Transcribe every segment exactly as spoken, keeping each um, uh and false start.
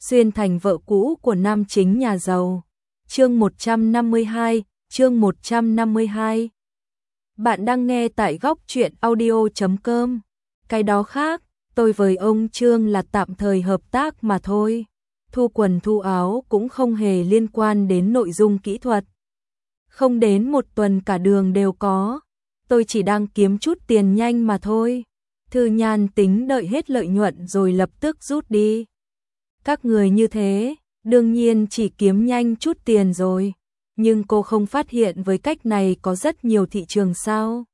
xuyên thành vợ cũ của nam chính nhà giàu. Chương một trăm năm mươi hai, chương một trăm năm mươi hai. Bạn đang nghe tại góc truyện audio chấm com. Cái đó khác, tôi với ông Trương là tạm thời hợp tác mà thôi. Thu quần thu áo cũng không hề liên quan đến nội dung kỹ thuật. Không đến một tuần cả đường đều có. Tôi chỉ đang kiếm chút tiền nhanh mà thôi. Thư Nhan tính đợi hết lợi nhuận rồi lập tức rút đi. Các người như thế, đương nhiên chỉ kiếm nhanh chút tiền rồi. Nhưng cô không phát hiện với cách này có rất nhiều thị trường sao?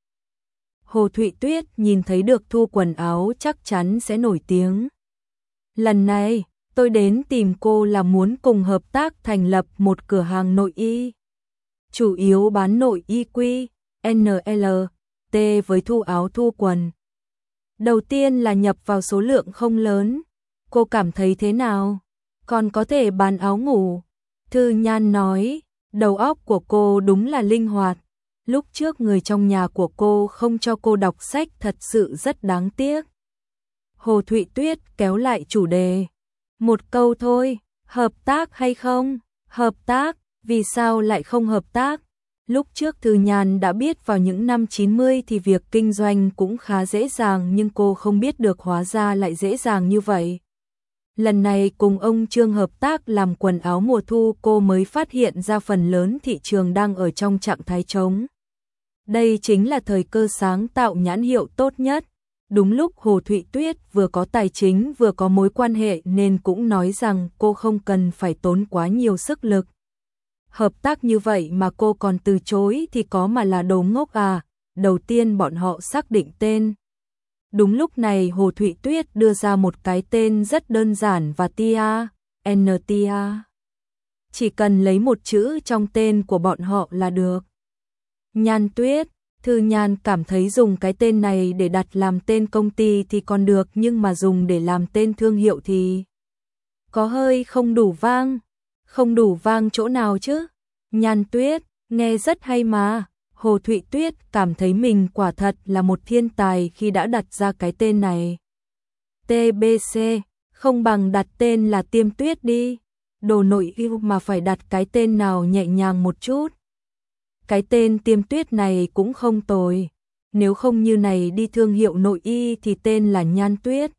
Hồ Thụy Tuyết nhìn thấy được thu quần áo chắc chắn sẽ nổi tiếng. Lần này, tôi đến tìm cô là muốn cùng hợp tác thành lập một cửa hàng nội y. Chủ yếu bán nội y quy, en lờ, tê với thu áo thu quần. Đầu tiên là nhập vào số lượng không lớn. Cô cảm thấy thế nào? Còn có thể bán áo ngủ. Thư Nhan nói, đầu óc của cô đúng là linh hoạt. Lúc trước người trong nhà của cô không cho cô đọc sách thật sự rất đáng tiếc. Hồ Thụy Tuyết kéo lại chủ đề. Một câu thôi, hợp tác hay không? Hợp tác, vì sao lại không hợp tác? Lúc trước Thư Nhan đã biết vào những năm chín mươi thì việc kinh doanh cũng khá dễ dàng nhưng cô không biết được hóa ra lại dễ dàng như vậy. Lần này cùng ông Trương hợp tác làm quần áo mùa thu cô mới phát hiện ra phần lớn thị trường đang ở trong trạng thái trống. Đây chính là thời cơ sáng tạo nhãn hiệu tốt nhất. Đúng lúc Hồ Thụy Tuyết vừa có tài chính vừa có mối quan hệ nên cũng nói rằng cô không cần phải tốn quá nhiều sức lực. Hợp tác như vậy mà cô còn từ chối thì có mà là đồ ngốc à. Đầu tiên bọn họ xác định tên. Đúng lúc này Hồ Thụy Tuyết đưa ra một cái tên rất đơn giản và tia, en tia. Chỉ cần lấy một chữ trong tên của bọn họ là được. Nhan Tuyết, Thư Nhan cảm thấy dùng cái tên này để đặt làm tên công ty thì còn được nhưng mà dùng để làm tên thương hiệu thì có hơi không đủ vang. Không đủ vang chỗ nào chứ? Nhan Tuyết, nghe rất hay mà. Hồ Thụy Tuyết cảm thấy mình quả thật là một thiên tài khi đã đặt ra cái tên này. tê bê xê, không bằng đặt tên là Tiêm Tuyết đi. Đồ nội y mà phải đặt cái tên nào nhẹ nhàng một chút. Cái tên Tiêm Tuyết này cũng không tồi. Nếu không như này đi thương hiệu nội y thì tên là Nhan Tuyết.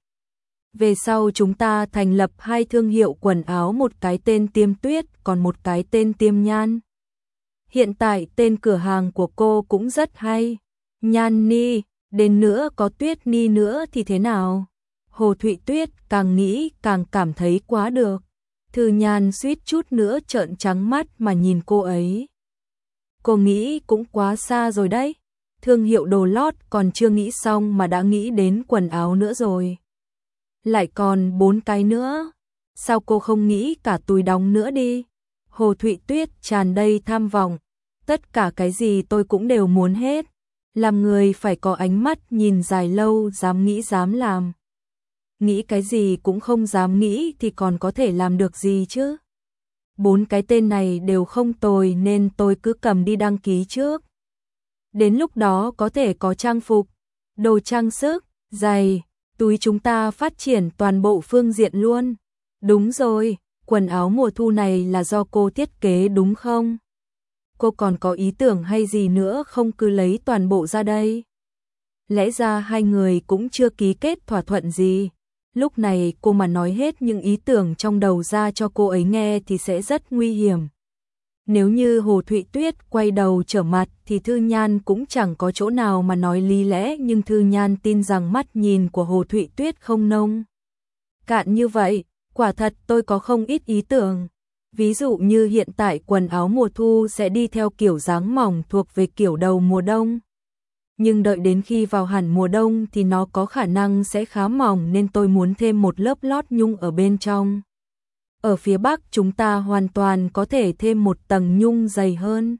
Về sau chúng ta thành lập hai thương hiệu quần áo, một cái tên Tiêm Tuyết còn một cái tên Tiêm Nhan. Hiện tại tên cửa hàng của cô cũng rất hay. Nhan Ni, đến nữa có Tuyết Ni nữa thì thế nào? Hồ Thụy Tuyết càng nghĩ càng cảm thấy quá được. Thư Nhan suýt chút nữa trợn trắng mắt mà nhìn cô ấy. Cô nghĩ cũng quá xa rồi đấy. Thương hiệu đồ lót còn chưa nghĩ xong mà đã nghĩ đến quần áo nữa rồi. Lại còn bốn cái nữa. Sao cô không nghĩ cả túi đóng nữa đi? Hồ Thụy Tuyết tràn đầy tham vọng. Tất cả cái gì tôi cũng đều muốn hết. Làm người phải có ánh mắt nhìn dài lâu, dám nghĩ dám làm. Nghĩ cái gì cũng không dám nghĩ thì còn có thể làm được gì chứ? Bốn cái tên này đều không tồi nên tôi cứ cầm đi đăng ký trước. Đến lúc đó có thể có trang phục, đồ trang sức, giày, túi, chúng ta phát triển toàn bộ phương diện luôn. Đúng rồi, quần áo mùa thu này là do cô thiết kế đúng không? Cô còn có ý tưởng hay gì nữa không cứ lấy toàn bộ ra đây? Lẽ ra hai người cũng chưa ký kết thỏa thuận gì. Lúc này cô mà nói hết những ý tưởng trong đầu ra cho cô ấy nghe thì sẽ rất nguy hiểm. Nếu như Hồ Thụy Tuyết quay đầu trở mặt thì Thư Nhan cũng chẳng có chỗ nào mà nói lý lẽ, nhưng Thư Nhan tin rằng mắt nhìn của Hồ Thụy Tuyết không nông cạn như vậy. Quả thật tôi có không ít ý tưởng. Ví dụ như hiện tại quần áo mùa thu sẽ đi theo kiểu dáng mỏng thuộc về kiểu đầu mùa đông. Nhưng đợi đến khi vào hẳn mùa đông thì nó có khả năng sẽ khá mỏng nên tôi muốn thêm một lớp lót nhung ở bên trong. Ở phía Bắc chúng ta hoàn toàn có thể thêm một tầng nhung dày hơn.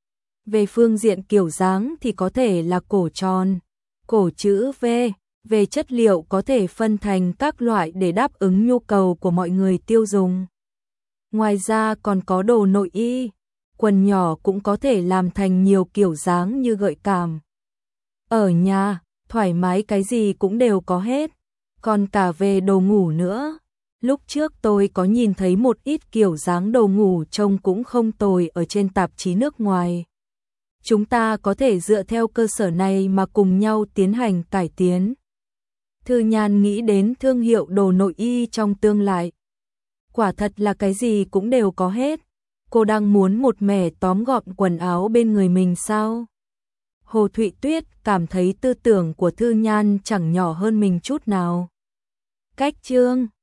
Về phương diện kiểu dáng thì có thể là cổ tròn, cổ chữ V. Về chất liệu có thể phân thành các loại để đáp ứng nhu cầu của mọi người tiêu dùng. Ngoài ra còn có đồ nội y, quần nhỏ cũng có thể làm thành nhiều kiểu dáng như gợi cảm. Ở nhà, thoải mái cái gì cũng đều có hết. Còn cả về đồ ngủ nữa. Lúc trước tôi có nhìn thấy một ít kiểu dáng đồ ngủ trông cũng không tồi ở trên tạp chí nước ngoài. Chúng ta có thể dựa theo cơ sở này mà cùng nhau tiến hành cải tiến. Thư Nhan nghĩ đến thương hiệu đồ nội y trong tương lai. Quả thật là cái gì cũng đều có hết. Cô đang muốn một mẻ tóm gọn quần áo bên người mình sao? Hồ Thụy Tuyết cảm thấy tư tưởng của Thư Nhan chẳng nhỏ hơn mình chút nào. Cách chương